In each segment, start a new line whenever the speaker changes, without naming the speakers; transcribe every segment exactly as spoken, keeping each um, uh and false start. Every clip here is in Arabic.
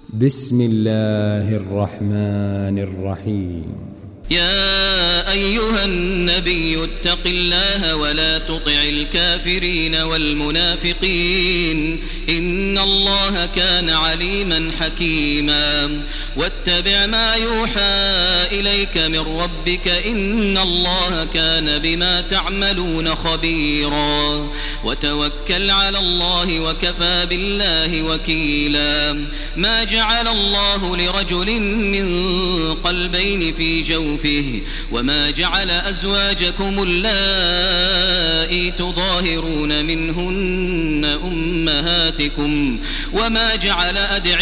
بسم الله الرحمن الرحيم.
يا أيها النبي اتق الله ولا تطع الكافرين والمنافقين إن الله كان عليما حكيما واتبع ما يوحى إليك من ربك إن الله كان بما تعملون خبيرا وتوكل على الله وكفى بالله وكيلا. ما جعل الله لرجل من قلبين في جوفه وما جعل أزواجكم اللائي تظاهرون منهن أمهاتكم وما جعل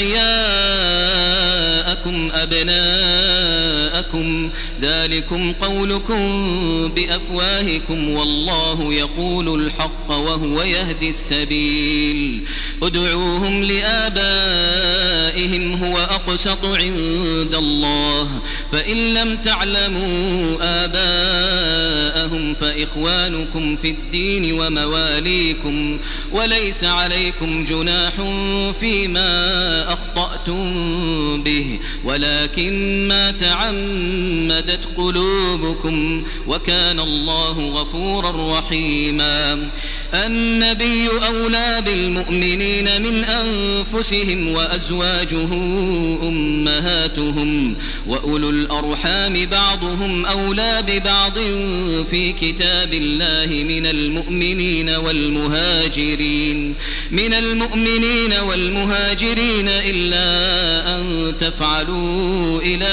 أدعياءكم أبناءكم ذلكم قولكم بأفواهكم والله يقول الحق وهو يهدي السبيل. ادعوهم لآبائهم هو أقسط عند الله فإن لم تعلموا آباءهم فإخوانكم في الدين ومواليكم وليس عليكم جناح فيما أخطأتم به ولكن ما تعمدت قلوبكم وكان الله غفورا رحيما. النبي أولى بالمؤمنين من أنفسهم وأزواجه أمهاتهم وأولو الأرحام بعضهم أولى ببعض في كتاب الله من المؤمنين والمهاجرين من المؤمنين والمهاجرين إلا أن تفعلوا إلى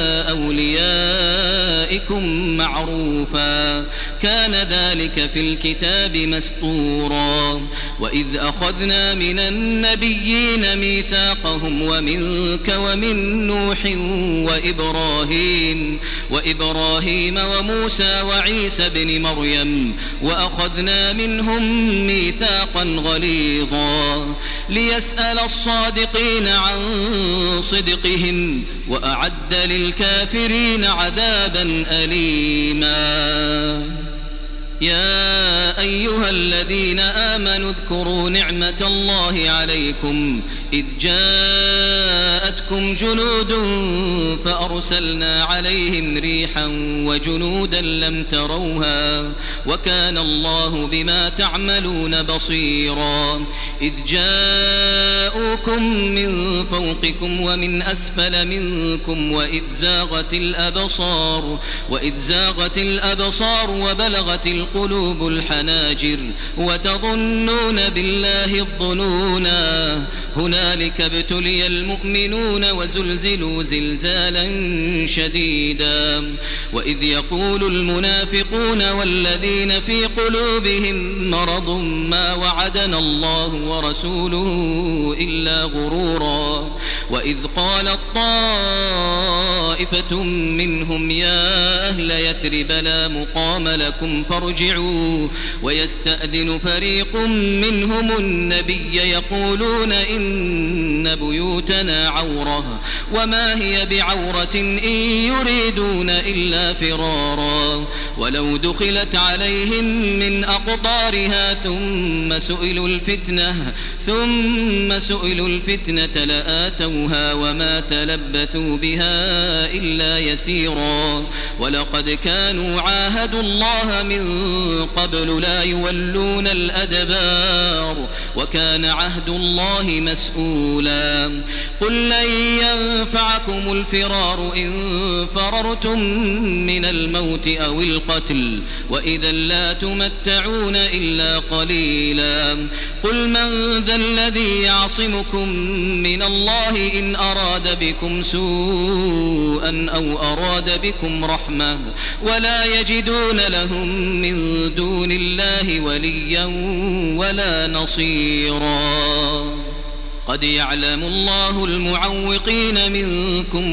أوليائكم معروفا كان ذلك في الكتاب مسطورا. وإذ أخذنا من النبيين ميثاقهم ومنك ومن نوح وإبراهيم وإبراهيم وموسى وعيسى بن مريم وأخذنا منهم ميثاقا غليظا ليسأل الصادقين عن صدقهم وأعد للكافرين عذابا أليما. يا أيها الذين آمنوا اذكروا نعمة الله عليكم إذ جاءتكم جنود فأرسلنا عليهم ريحا وجنودا لم تروها وكان الله بما تعملون بصيرا. إذ جاءوكم من فوقكم ومن أسفل منكم وإذ زاغت الأبصار وإذ زاغت الأبصار وبلغت القلوب الحناجر وتظنون بالله الظنونا هنالك ابتلي المؤمنون وزلزلوا زلزالا شديدا. وإذ يقول المنافقون والذين في قلوبهم مرض ما وعدنا الله ورسوله إلا غرورا. وإذ قالت طائفة منهم يا أهل يثرب لا مقام لكم فارجعوا ويستأذن فريق منهم النبي يقولون إن بيوتنا عورة وما هي بعورة إن يريدون إلا فرارا ولو دخلت عليهم من أقطارها ثم سئلوا الفتنة ثم سئلوا الفتنة لآتوها وما تلبثوا بها إلا يسيرا. ولقد كانوا عاهدوا الله من قبل لا يولون الأدبار وكان عهد الله مسؤولا. قل لن ينفعكم الفرار إن فررتم من الموت أو القتل وإذا لا تمتعون إلا قليلا. قل من ذا الذي يعصمكم من الله إن أراد بكم سوءا أو أراد بكم رحمة ولا يجدون لهم من دون الله وليا ولا نصيرا. قد يعلم الله المعوقين منكم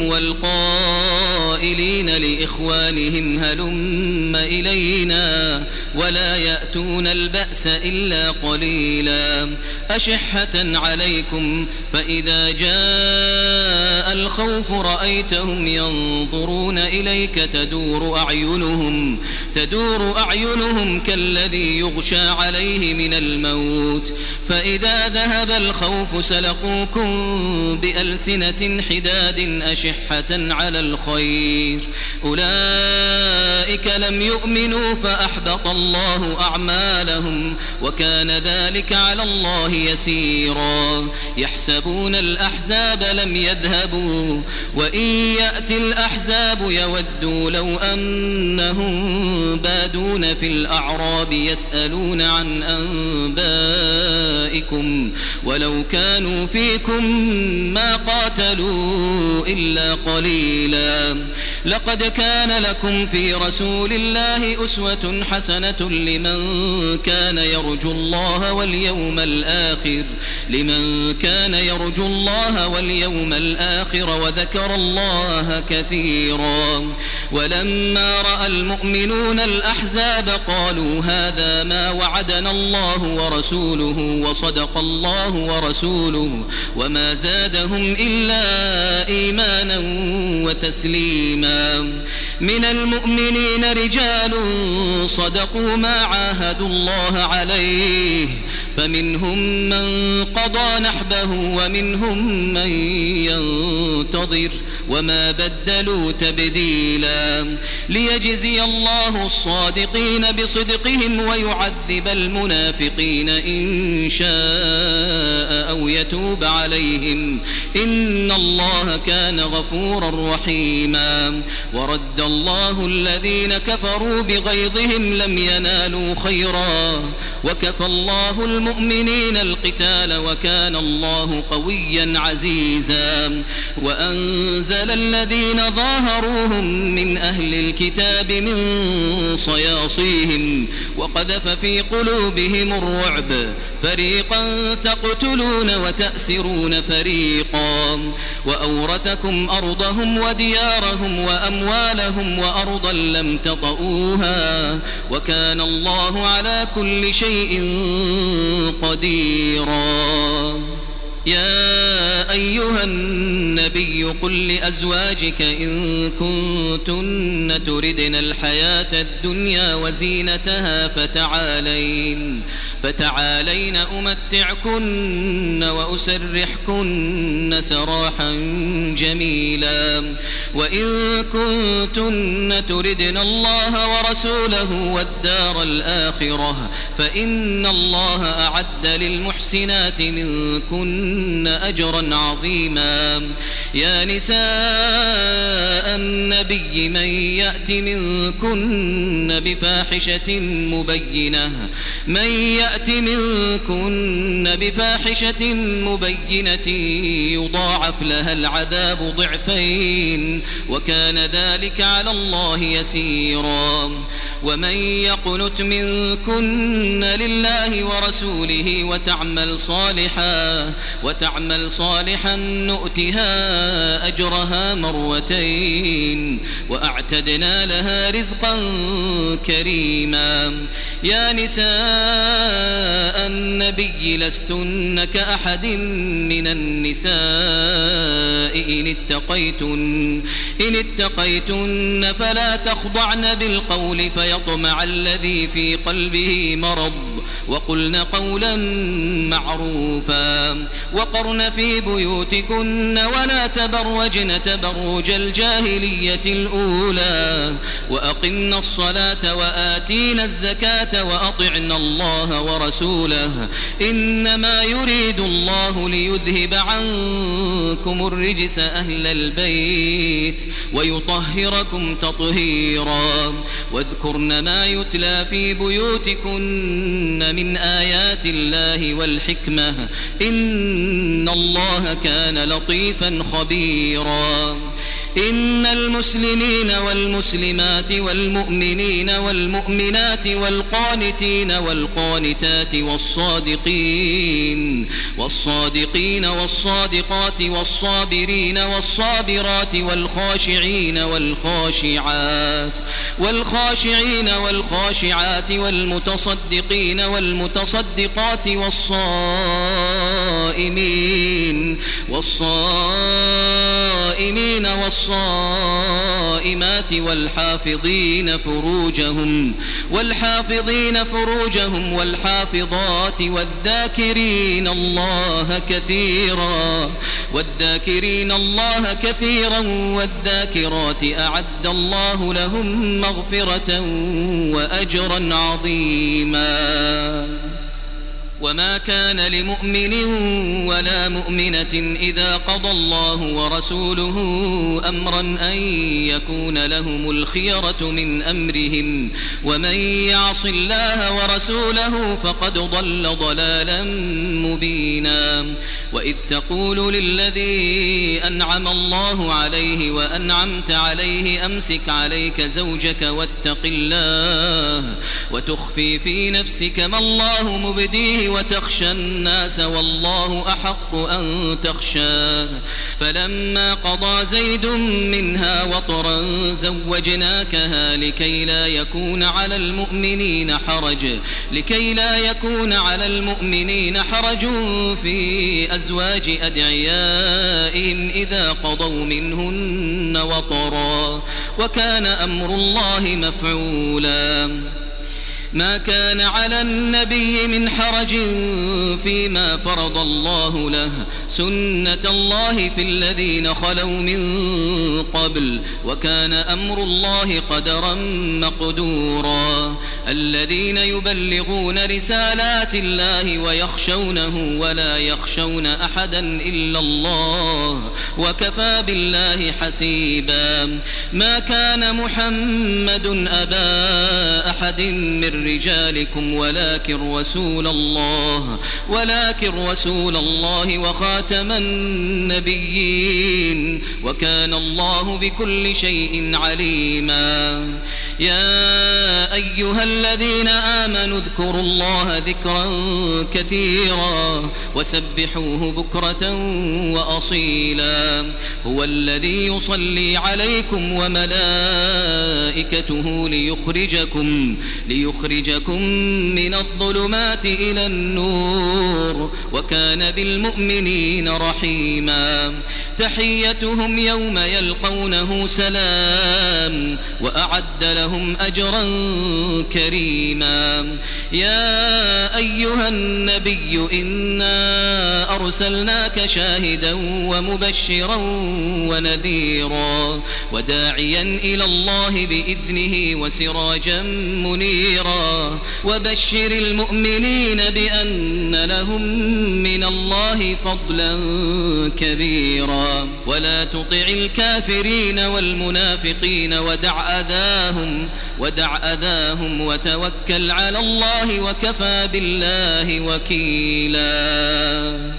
والقائلين لإخوانهم هلم إلينا ولا يأتون البأس إلا قليلا. أشحة عليكم فإذا جاء الخوف الخوف رأيتهم ينظرون إليك تدور أعينهم تدور أعينهم كالذي يغشى عليه من الموت فإذا ذهب الخوف سلقوكم بألسنة حداد أشحة على الخير أولئك لم يؤمنوا فأحبط الله أعمالهم وكان ذلك على الله يسيرا يحسبون الأحزاب لم يذهبوا وإن يأتي الأحزاب يودوا لو أنهم بادون في الأعراب يسألون عن أنبائكم ولو كانوا فيكم ما قاتلوا إلا قليلا لقد كان لكم في رسول الله أسوة حسنة لمن كان يرجو الله واليوم الآخر لمن كان يرجو الله واليوم الآخر وذكر الله كثيرا ولما رأى المؤمنون الأحزاب قالوا هذا ما وعدنا الله ورسوله وصدق الله ورسوله وما زادهم إلا إيمانا وتسليما من المؤمنين رجال صدقوا ما عاهدوا الله عليه فمنهم من قضى نحبه ومنهم من ينتظر وما بدلوا تبديلا ليجزي الله الصادقين بصدقهم ويعذب المنافقين إن شاء أو يتوب عليهم إن الله كان غفورا رحيما ورد الله الذين كفروا بغيظهم لم ينالوا خيرا وكفى الله المؤمنين القتال وكان الله قويا عزيزا وأنزل الذين ظاهروهم من أهل الكتاب من صياصيهم وقذف في قلوبهم الرعب فريقا تقتلون وتأسرون فريقا وأورثكم أرضهم وديارهم وأموالهم وأرضا لم تطئوها وكان الله على كل شيء قديرا يا أيها النبي قل لأزواجك إن كنتن تردن الحياة الدنيا وزينتها فتعالين فتعالين أمتعكن وأسرحكن سراحا جميلا وإن كنتن تردن الله ورسوله والدار الآخرة فإن الله أعد للمحسنات منكن أجرا عظيما يا نساء النبي من يأت منكن بفاحشة مبينة من يأت منكن بفاحشة مبينة يضاعف لها العذاب ضعفين وكان ذلك على الله يسيرا ومن يقنت منكن لله ورسوله وتعمل صالحا وتعمل صالحا نؤتها أجرها مرتين وأعتدنا لها رزقا كريما يا نساء النبي لستن كأحد من النساء إن اتقيتن إن اتقيتن فلا تخضعن بالقول فيطمع الذي في قلبه مرض وقلن قولا معروفا وقرن في بيوتكن ولا تبرجن تبرج الجاهلية الأولى وأقمن الصلاة وآتينا الزكاة وأطعنا الله ورسوله إنما يريد الله ليذهب عنكم الرجس أهل البيت ويطهركم تطهيرا واذكرن ما يتلى في بيوتكن من آيات الله والحكمة إن الله كان لطيفا خبيرا إن المسلمين والمسلمات والمؤمنين والمؤمنات والقانتين والقانتات والصادقين والصادقين والصادقات والصابرين والصابرات والخاشعين والخاشعات والخاشعين والخاشعات والمتصدقين والمتصدقات والصائمين والصائمين والصائمين والصائمات والحافظين فروجهم والحافظين فروجهم والحافظات والذاكرين الله كثيرا والذاكرين الله كثيرا والذاكرات أعد الله لهم مغفرة وأجرا عظيما. وما كان لمؤمن ولا مؤمنة إذا قضى الله ورسوله أمرا أن يكون لهم الخيرة من أمرهم ومن يعص الله ورسوله فقد ضل ضلالا مبينا. وإذ تقول للذي أنعم الله عليه وأنعمت عليه أمسك عليك زوجك واتق الله وتخفي في نفسك ما الله مبديه وتخشى الناس والله أحق أن تخشاه. فلما قضى زيد منها وطرا زوجناكها لكي لا يكون على المؤمنين حرج لكي لا يكون على المؤمنين حرج في أزواج أدعيائهم إذا قضوا منهن وطرا وكان أمر الله مفعولا. ما كان على النبي من حرج فيما فرض الله له سنة الله في الذين خلوا من قبل وكان أمر الله قدرا مقدورا. الذين يبلغون رسالات الله ويخشونه ولا يخشون أحدا إلا الله وكفى بالله حسيبا. ما كان محمد أبا أحد من رجالكم ولكن رسول الله ولكن رسول الله وخاتم النبيين وكان الله بكل شيء عليما. يا أيها الذين آمنوا اذكروا الله ذكرا كثيرا وسبحوه بكرة وأصيلا. هو الذي يصلي عليكم وملائكته ليخرجكم ليخرجكم من الظلمات إلى النور وكان بالمؤمنين رحيما. تحيتهم يوم يلقونه سلام وأعد لهم أجرا كريما. يا أيها النبي إنا أرسلناك شاهدا ومبشرا ونذيرا وداعيا إلى الله بإذنه وسراجا منيرا. وبشر المؤمنين بأن لهم من الله فضلا كبيرا. ولا تطع الكافرين والمنافقين ودع أذاهم ودع أذاهم وتوكل على الله وكفى بالله وكيلا.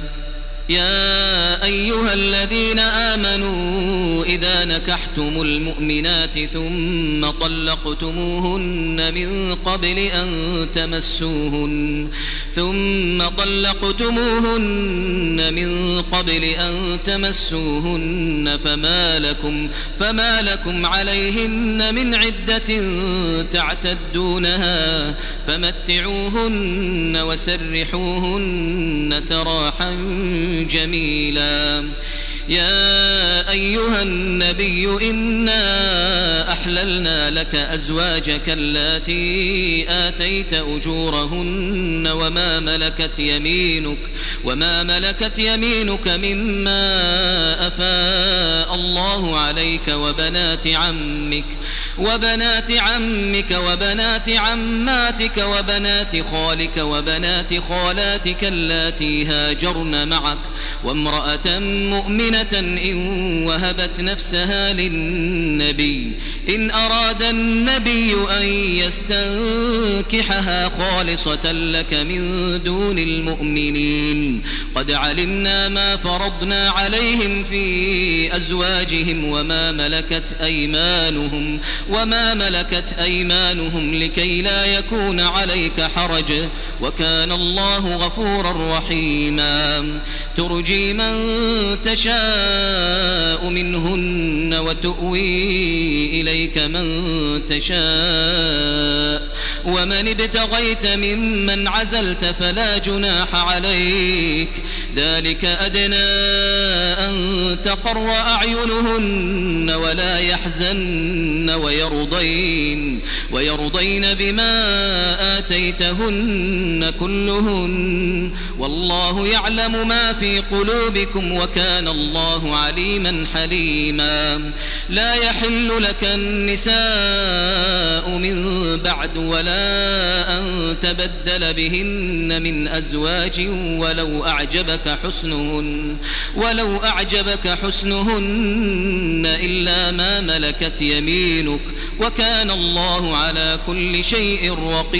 يا أيها الذين آمنوا إذا نكحتم المؤمنات ثم طلقتموهن من قبل أن تمسوهن ثم طلقتموهن من قبل أن تمسوهن فما لكم فما لكم عليهن من عدة تعتدونها فمتعوهن وسرحوهن سراحا جميلا. يا أيها النبي إنا أحللنا لك أزواجك اللاتي آتيت أجورهن وما ملكت يمينك وما ملكت يمينك مما أفاء الله عليك وبنات عمك وبنات عمك وبنات عماتك وبنات خالك وبنات خالاتك اللاتي هاجرن معك وامرأة مؤمنة إن وهبت نفسها للنبي إن أراد النبي أن يستنكحها خالصة لك من دون المؤمنين. قد علمنا ما فرضنا عليهم في أزواجهم وما ملكت أيمانهم وما ملكت أيمانهم لكي لا يكون عليك حرج وكان الله غفورا رحيما. ترجي من تشاء منهن وتؤوي إليك من تشاء ومن ابتغيت ممن عزلت فلا جناح عليك ذلك أدنى أن تقر أعينهن ولا يحزن ويرضين, ويرضين بما آتيتهن كلهن والله يعلم ما في قلوبكم وكان الله عليما حليما. لا يحل لك النساء من بعد ولا أن تبدل بهن من أزواج ولو أعجبك حسنهن ولو أعجبك حسنهن إلا ما ملكت يمينك وكان الله على كل شيء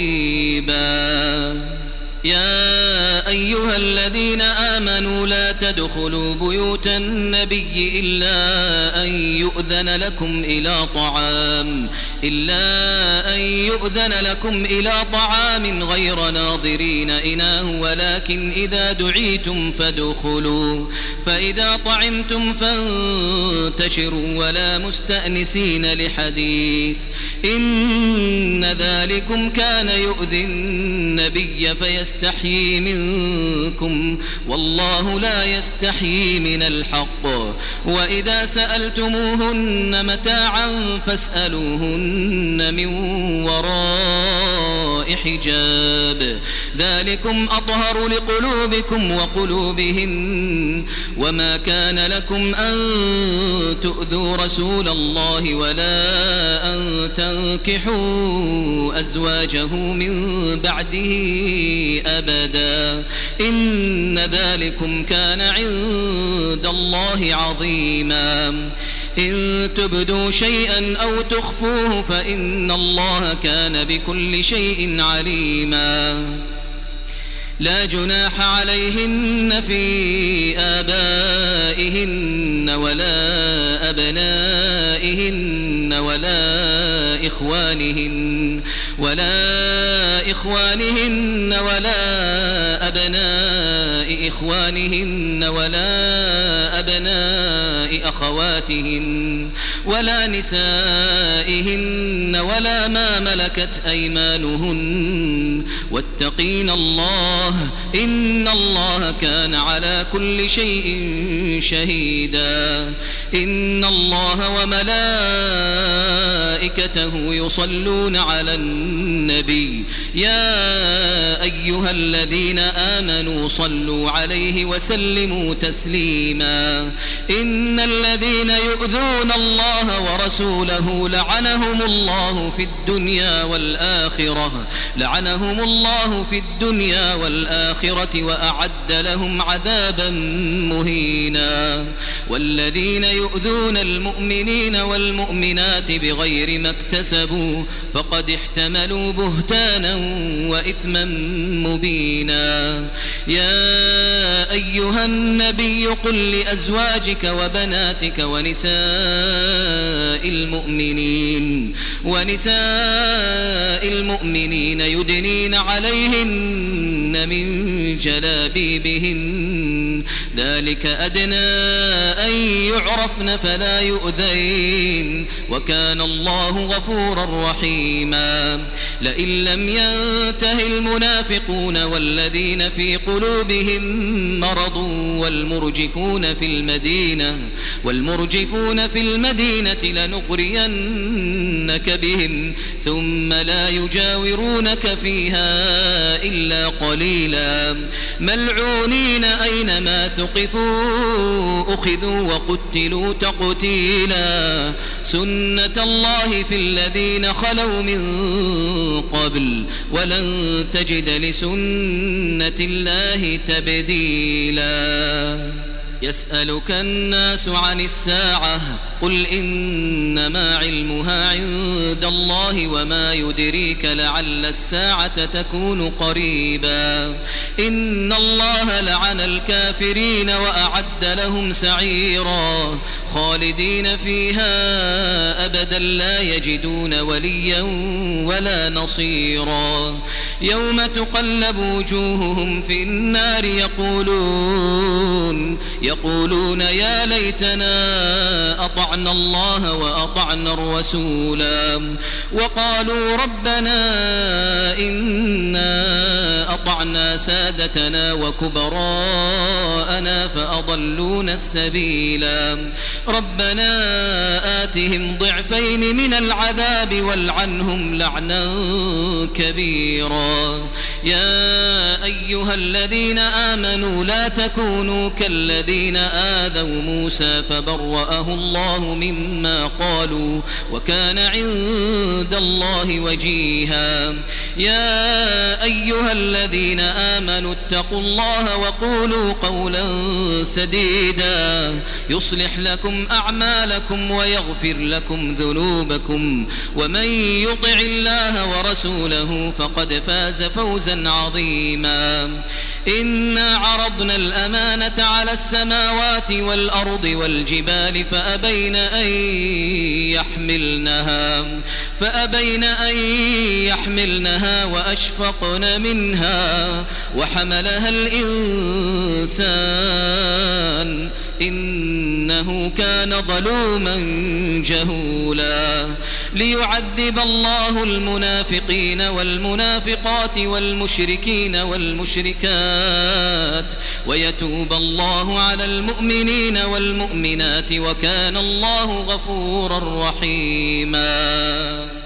رقيبا. يا أيها الذين آمنوا لا تدخلوا بيوت النبي إلا أن يؤذن لكم إلى طعام إلا أن يؤذن لكم إلى طعام غير ناظرين إناه ولكن إذا دعيتم فادخلوا فإذا طعمتم فانتشروا ولا مستأنسين لحديث إن ذلكم كان يؤذي النبي فيستحيي منكم والله لا يستحيي من الحق. وإذا سألتموهن متاعا فاسألوهن من وراء حجاب ذلكم أطهر لقلوبكم وقلوبهن. وما كان لكم أن تؤذوا رسول الله ولا أن تنكحوا أزواجه من بعده أبدا إن ذلكم كان عند الله عظيما. إن تبدوا شيئا أو تخفوه فإن الله كان بكل شيء عليما. لا جناح عليهن في آبائهن ولا أبنائهن ولا إخوانهن ولا إخوانهن ولا أبناء إخوانهن ولا أبناء أخواتهن ولا نسائهن ولا ما ملكت أيمانهن واتقين الله إن الله كان على كل شيء شهيدا. إن الله وملائكته يصلون على النبي يا أيها الذين آمنوا صلوا عليه وسلموا تسليما. إن الذين يؤذون الله ورسوله لعنهم الله في الدنيا والآخرة لعنهم الله في الدنيا والآخرة وأعد لهم عذابا مهينا. والذين يؤذون المؤمنين والمؤمنات بغير ما اكتسبوا فقد احتملوا بهتانا وإثما مبينا. يا أيها النبي قل لأزواجك وبناتك ونساء المؤمنين ونساء المؤمنين يدنين عليهن من جلابيبهن ذلك أدنى أن يعرفن فلا يؤذين وكان الله غفورا رحيما. لئن لم ينته المنافقون والذين في قلوبهم مرض والمرجفون في المدينة والمرجفون في المدينة لنغرينك بهم ثم لا يجاورونك فيها إلا قليلا ملعونين أينما ثقفوا أخذوا وقتلوا تقتيلا. سنة الله في الذين خلوا من قبل ولن تجد لسنة الله تبديلا. يسألك الناس عن الساعة قل إنما علمها عند الله وما يدريك لعل الساعة تكون قريبا. إن الله لعن الكافرين وأعد لهم سعيرا خالدين فيها أبدا لا يجدون وليا ولا نصيرا. يوم تقلب وجوههم في النار يقولون يقولون يا ليتنا أطعنا الله وأطعنا الرسولا وقالوا ربنا إنا أطعنا سادتنا وكبراءنا فأضلونا السبيلا ربنا آتهم ضعفين من العذاب والعنهم لعنا كبيرا يا أيها الذين آمنوا لا تكونوا كالذين آذوا موسى فبرأه الله مما قالوا وكان عند الله وجيها يا أيها الذين آمنوا اتقوا الله وقولوا قولا سديدا يصلح لكم أعمالكم ويغفر لكم ذنوبكم ومن يطع الله ورسوله فقد فاز فوزا عظيما إنا عرضنا الأمانة على السماوات والأرض والجبال فأبين أن يحملنها فأبين أن يحملنها وأشفقن منها وحملها الإنسان إنه كان ظلوما جهولا ليعذب الله المنافقين والمنافقات والمشركين والمشركات ويتوب الله على المؤمنين والمؤمنات وكان الله غفورا رحيما.